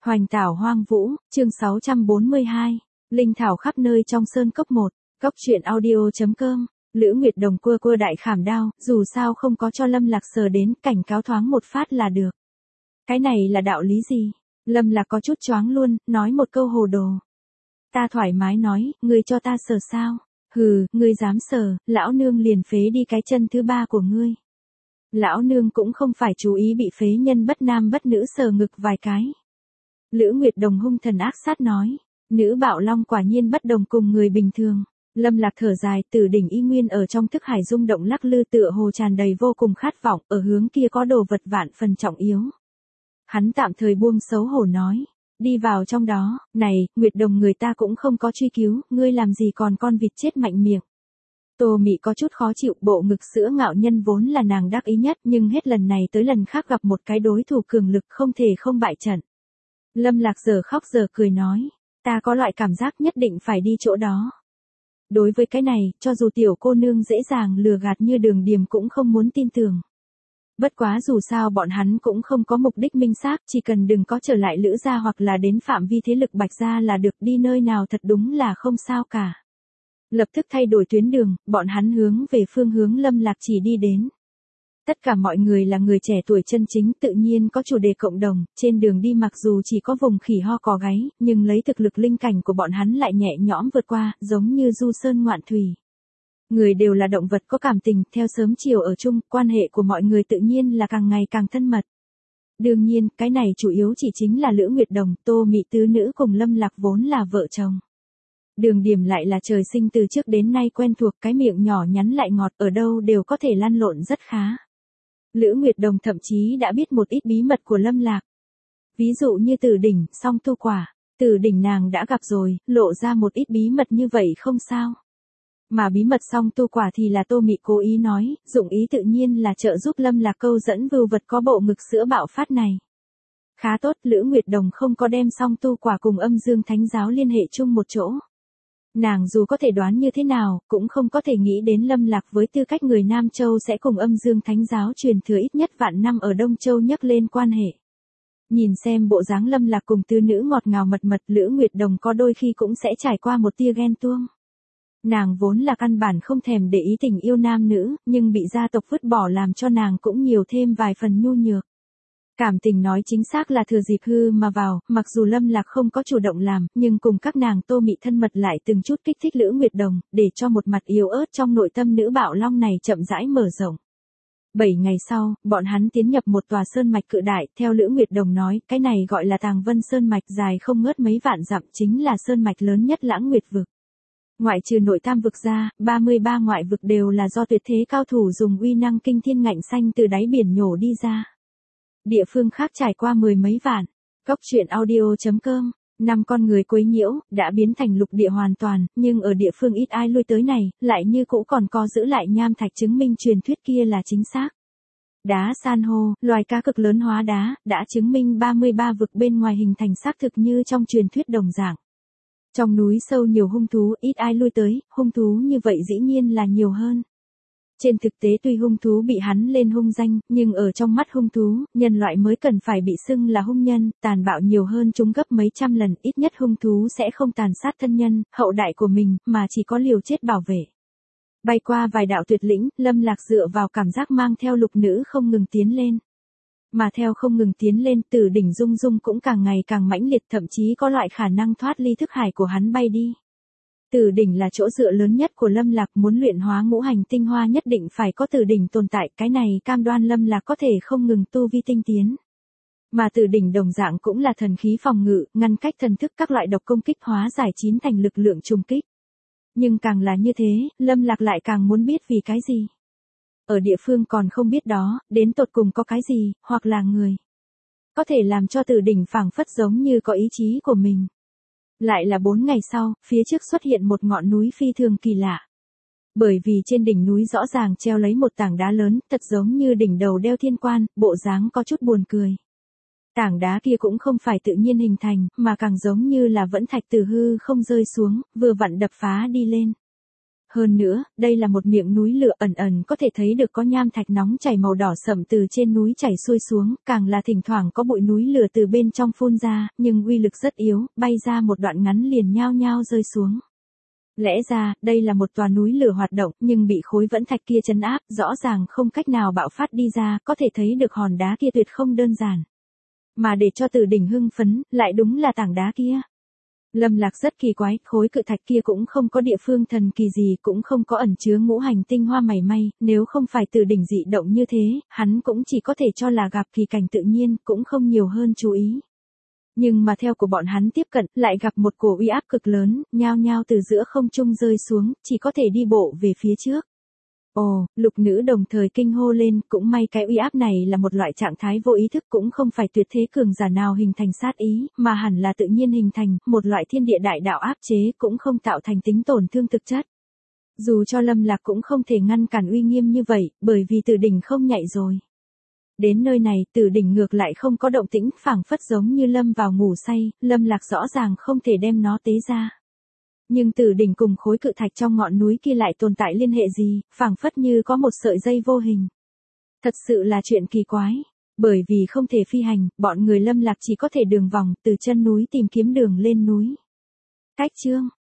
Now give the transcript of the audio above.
Hoành Tảo Hoang Vũ, chương 642. Linh thảo khắp nơi trong sơn cốc 1. Cốc truyện audio.com. Lữ Nguyệt Đồng cua cua đại khảm đao, dù sao không có cho Lâm Lạc sờ đến, cảnh cáo thoáng một phát là được. Cái này là đạo lý gì? Lâm Lạc có chút choáng luôn, nói một câu hồ đồ. Ta thoải mái nói, ngươi cho ta sờ sao? Hừ, ngươi dám sờ, lão nương liền phế đi cái chân thứ ba của ngươi. Lão nương cũng không phải chú ý bị phế nhân bất nam bất nữ sờ ngực vài cái. Lữ Nguyệt Đồng hung thần ác sát nói, nữ bạo long quả nhiên bất đồng cùng người bình thường. Lâm Lạc thở dài, Tử đỉnh y nguyên ở trong thức hải rung động lắc lư tựa hồ tràn đầy vô cùng khát vọng, ở hướng kia có đồ vật vạn phần trọng yếu. Hắn tạm thời buông xấu hổ nói, đi vào trong đó, này, Nguyệt Đồng người ta cũng không có truy cứu, ngươi làm gì còn con vịt chết mạnh miệng. Tô Mị có chút khó chịu, bộ ngực sữa ngạo nhân vốn là nàng đắc ý nhất, nhưng hết lần này tới lần khác gặp một cái đối thủ cường lực không thể không bại trận. Lâm Lạc giờ khóc giờ cười nói, ta có loại cảm giác nhất định phải đi chỗ đó. Đối với cái này, cho dù tiểu cô nương dễ dàng lừa gạt như Đường Điềm cũng không muốn tin tưởng. Bất quá dù sao bọn hắn cũng không có mục đích minh xác, chỉ cần đừng có trở lại Lữ gia hoặc là đến phạm vi thế lực Bạch gia là được, đi nơi nào thật đúng là không sao cả. Lập tức thay đổi tuyến đường, bọn hắn hướng về phương hướng Lâm Lạc chỉ đi đến. Tất cả mọi người là người trẻ tuổi chân chính, tự nhiên có chủ đề cộng đồng, trên đường đi mặc dù chỉ có vùng khỉ ho cò gáy, nhưng lấy thực lực linh cảnh của bọn hắn lại nhẹ nhõm vượt qua, giống như du sơn ngoạn thủy. Người đều là động vật có cảm tình, theo sớm chiều ở chung, quan hệ của mọi người tự nhiên là càng ngày càng thân mật. Đương nhiên, cái này chủ yếu chỉ chính là Lữ Nguyệt Đồng, Tô Mị tứ nữ cùng Lâm Lạc vốn là vợ chồng. Đường Điềm lại là trời sinh từ trước đến nay quen thuộc, cái miệng nhỏ nhắn lại ngọt, ở đâu đều có thể lăn lộn rất khá. Lữ Nguyệt Đồng thậm chí đã biết một ít bí mật của Lâm Lạc. Ví dụ như Tử đỉnh, song tu quả. Tử đỉnh nàng đã gặp rồi, lộ ra một ít bí mật như vậy không sao. Mà bí mật song tu quả thì là Tô Mị cố ý nói, dụng ý tự nhiên là trợ giúp Lâm Lạc câu dẫn vưu vật có bộ ngực sữa bạo phát này. Khá tốt, Lữ Nguyệt Đồng không có đem song tu quả cùng Âm Dương Thánh giáo liên hệ chung một chỗ. Nàng dù có thể đoán như thế nào, cũng không có thể nghĩ đến Lâm Lạc với tư cách người Nam Châu sẽ cùng Âm Dương Thánh giáo truyền thừa ít nhất vạn năm ở Đông Châu nhắc lên quan hệ. Nhìn xem bộ dáng Lâm Lạc cùng tứ nữ ngọt ngào mật mật, Lữ Nguyệt Đồng có đôi khi cũng sẽ trải qua một tia ghen tuông. Nàng vốn là căn bản không thèm để ý tình yêu nam nữ, nhưng bị gia tộc vứt bỏ làm cho nàng cũng nhiều thêm vài phần nhu nhược. Cảm tình nói chính xác là thừa dịp hư mà vào, mặc dù Lâm Lạc không có chủ động làm, nhưng cùng các nàng Tô Mị thân mật lại từng chút kích thích Lữ Nguyệt Đồng, để cho một mặt yếu ớt trong nội tâm nữ bạo long này chậm rãi mở rộng. 7 ngày sau, bọn hắn tiến nhập một tòa sơn mạch cự đại, theo Lữ Nguyệt Đồng nói, cái này gọi là Tàng Vân Sơn mạch, dài không ngớt mấy vạn dặm, chính là sơn mạch lớn nhất Lãng Nguyệt vực. Ngoại trừ nội tam vực ra, 33 ngoại vực đều là do tuyệt thế cao thủ dùng uy năng kinh thiên ngạnh xanh từ đáy biển nhổ đi ra. Địa phương khác trải qua mười mấy vạn. Cốc truyện audio.com. 5 con người quấy nhiễu, đã biến thành lục địa hoàn toàn, nhưng ở địa phương ít ai lui tới này, lại như cũ còn có giữ lại nham thạch chứng minh truyền thuyết kia là chính xác. Đá san hô, loài cá cực lớn hóa đá, đã chứng minh 33 vực bên ngoài hình thành xác thực như trong truyền thuyết đồng dạng. Trong núi sâu nhiều hung thú, ít ai lui tới, hung thú như vậy dĩ nhiên là nhiều hơn. Trên thực tế tuy hung thú bị hắn lên hung danh, nhưng ở trong mắt hung thú, nhân loại mới cần phải bị xưng là hung nhân, tàn bạo nhiều hơn chúng gấp mấy trăm lần, ít nhất hung thú sẽ không tàn sát thân nhân, hậu đại của mình, mà chỉ có liều chết bảo vệ. Bay qua vài đạo tuyệt lĩnh, Lâm Lạc dựa vào cảm giác mang theo lục nữ không ngừng tiến lên. Mà theo không ngừng tiến lên, Tử đỉnh Dung Dung cũng càng ngày càng mãnh liệt, thậm chí có loại khả năng thoát ly thức hải của hắn bay đi. Tử đỉnh là chỗ dựa lớn nhất của Lâm Lạc, muốn luyện hóa ngũ hành tinh hoa nhất định phải có Tử đỉnh tồn tại, cái này cam đoan Lâm Lạc có thể không ngừng tu vi tinh tiến. Mà Tử đỉnh đồng dạng cũng là thần khí phòng ngự, ngăn cách thần thức các loại độc công kích hóa giải chín thành lực lượng trùng kích. Nhưng càng là như thế, Lâm Lạc lại càng muốn biết vì cái gì. Ở địa phương còn không biết đó, đến tột cùng có cái gì, hoặc là người. Có thể làm cho Tử đỉnh phảng phất giống như có ý chí của mình. Lại là 4 ngày sau, phía trước xuất hiện một ngọn núi phi thường kỳ lạ. Bởi vì trên đỉnh núi rõ ràng treo lấy một tảng đá lớn, thật giống như đỉnh đầu đeo thiên quan, bộ dáng có chút buồn cười. Tảng đá kia cũng không phải tự nhiên hình thành, mà càng giống như là vẫn thạch từ hư không rơi xuống, vừa vặn đập phá đi lên. Hơn nữa, đây là một miệng núi lửa ẩn ẩn có thể thấy được có nham thạch nóng chảy màu đỏ sậm từ trên núi chảy xuôi xuống, càng là thỉnh thoảng có bụi núi lửa từ bên trong phun ra, nhưng uy lực rất yếu, bay ra một đoạn ngắn liền nhao nhao rơi xuống. Lẽ ra, đây là một tòa núi lửa hoạt động, nhưng bị khối vẫn thạch kia trấn áp, rõ ràng không cách nào bạo phát đi ra, có thể thấy được hòn đá kia tuyệt không đơn giản. Mà để cho Từ Đỉnh hưng phấn, lại đúng là tảng đá kia. Lâm Lạc rất kỳ quái, khối cự thạch kia cũng không có địa phương thần kỳ gì, cũng không có ẩn chứa ngũ hành tinh hoa mảy may, nếu không phải Từ Đỉnh dị động như thế, hắn cũng chỉ có thể cho là gặp kỳ cảnh tự nhiên, cũng không nhiều hơn chú ý. Nhưng mà theo của bọn hắn tiếp cận, lại gặp một cổ uy áp cực lớn, nhao nhao từ giữa không trung rơi xuống, chỉ có thể đi bộ về phía trước. Ồ, lục nữ đồng thời kinh hô lên, cũng may cái uy áp này là một loại trạng thái vô ý thức, cũng không phải tuyệt thế cường giả nào hình thành sát ý, mà hẳn là tự nhiên hình thành, một loại thiên địa đại đạo áp chế, cũng không tạo thành tính tổn thương thực chất. Dù cho Lâm Lạc cũng không thể ngăn cản uy nghiêm như vậy, bởi vì Từ Đỉnh không nhạy rồi. Đến nơi này, Từ Đỉnh ngược lại không có động tĩnh, phảng phất giống như lâm vào ngủ say, Lâm Lạc rõ ràng không thể đem nó tế ra. Nhưng Từ Đỉnh cùng khối cự thạch trong ngọn núi kia lại tồn tại liên hệ gì, phảng phất như có một sợi dây vô hình. Thật sự là chuyện kỳ quái. Bởi vì không thể phi hành, bọn người Lâm Lạc chỉ có thể đường vòng, từ chân núi tìm kiếm đường lên núi. Cách chương